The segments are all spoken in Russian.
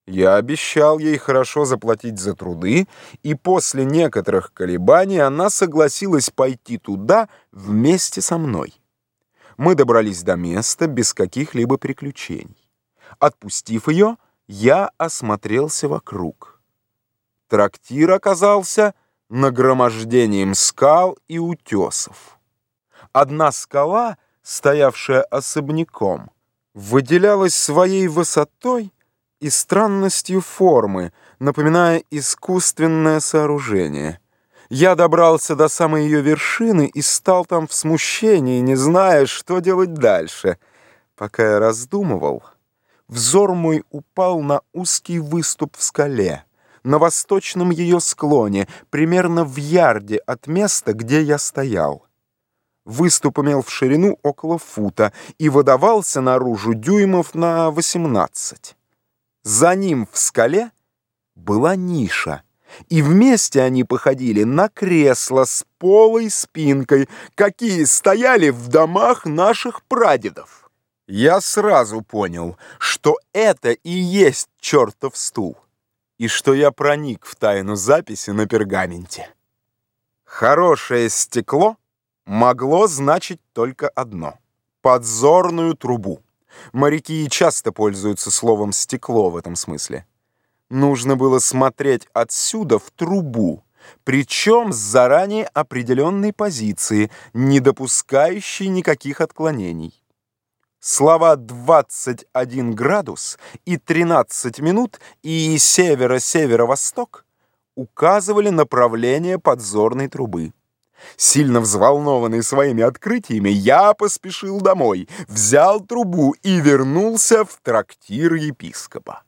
Я обещал ей хорошо заплатить за труды, и после некоторых колебаний она согласилась пойти туда вместе со мной. Мы добрались до места без каких-либо приключений. Отпустив ее, я осмотрелся вокруг. Трактир оказался нагромождением скал и утесов. Одна скала, стоявшая особняком, выделялась своей высотой и странностью формы, напоминая искусственное сооружение. Я добрался до самой ее вершины и стал там в смущении, не зная, что делать дальше. Пока я раздумывал, взор мой упал на узкий выступ в скале, на восточном ее склоне, примерно в ярде от места, где я стоял. Выступ имел в ширину около фута и выдавался наружу дюймов на 18. За ним в скале была ниша, и вместе они походили на кресла с полой спинкой, какие стояли в домах наших прадедов. Я сразу понял, что это и есть чертов стул, и что я проник в тайну записи на пергаменте. Хорошее стекло могло значить только одно — подзорную трубу. Моряки часто пользуются словом «стекло» в этом смысле. Нужно было смотреть отсюда в трубу, причем с заранее определенной позиции, не допускающей никаких отклонений. Слова «21 градус» и «13 минут» и «северо-северо-восток» указывали направление подзорной трубы. Сильно взволнованный своими открытиями, я поспешил домой, взял трубу и вернулся в трактир епископа.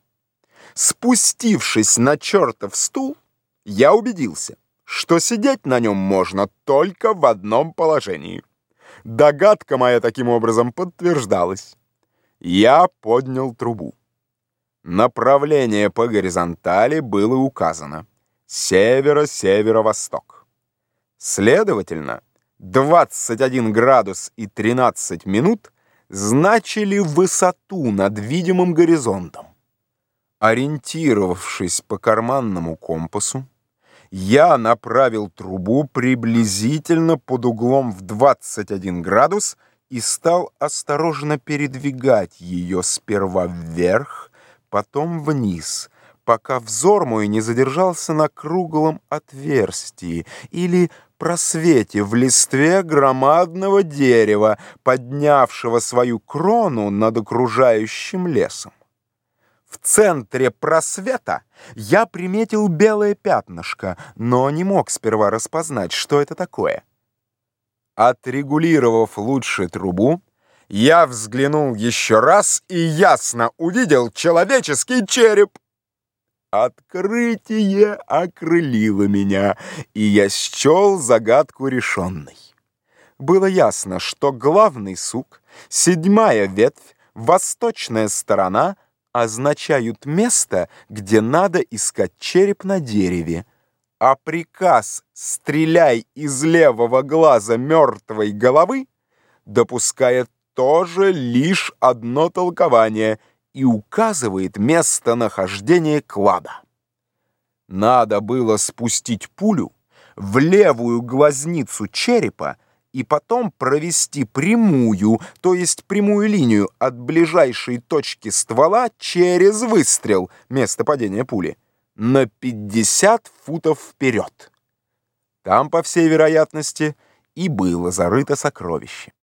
Спустившись на чертов стул, я убедился, что сидеть на нем можно только в одном положении. Догадка моя таким образом подтверждалась. Я поднял трубу. Направление по горизонтали было указано: северо-северо-восток. Следовательно, 21 градус и 13 минут значили высоту над видимым горизонтом. Ориентировавшись по карманному компасу, я направил трубу приблизительно под углом в 21 градус и стал осторожно передвигать ее сперва вверх, потом вниз, пока взор мой не задержался на круглом отверстии или просвете в листве громадного дерева, поднявшего свою крону над окружающим лесом. В центре просвета я приметил белое пятнышко, но не мог сперва распознать, что это такое. Отрегулировав лучше трубу, я взглянул еще раз и ясно увидел человеческий череп. Открытие окрылило меня, и я счел загадку решенной. Было ясно, что главный сук, седьмая ветвь, восточная сторона означают место, где надо искать череп на дереве, а приказ «стреляй из левого глаза мертвой головы» допускает тоже лишь одно толкование и указывает местонахождение клада. Надо было спустить пулю в левую глазницу черепа и потом провести прямую, то есть прямую линию от ближайшей точки ствола через выстрел, место падения пули, на 50 футов вперед. Там, по всей вероятности, и было зарыто сокровище.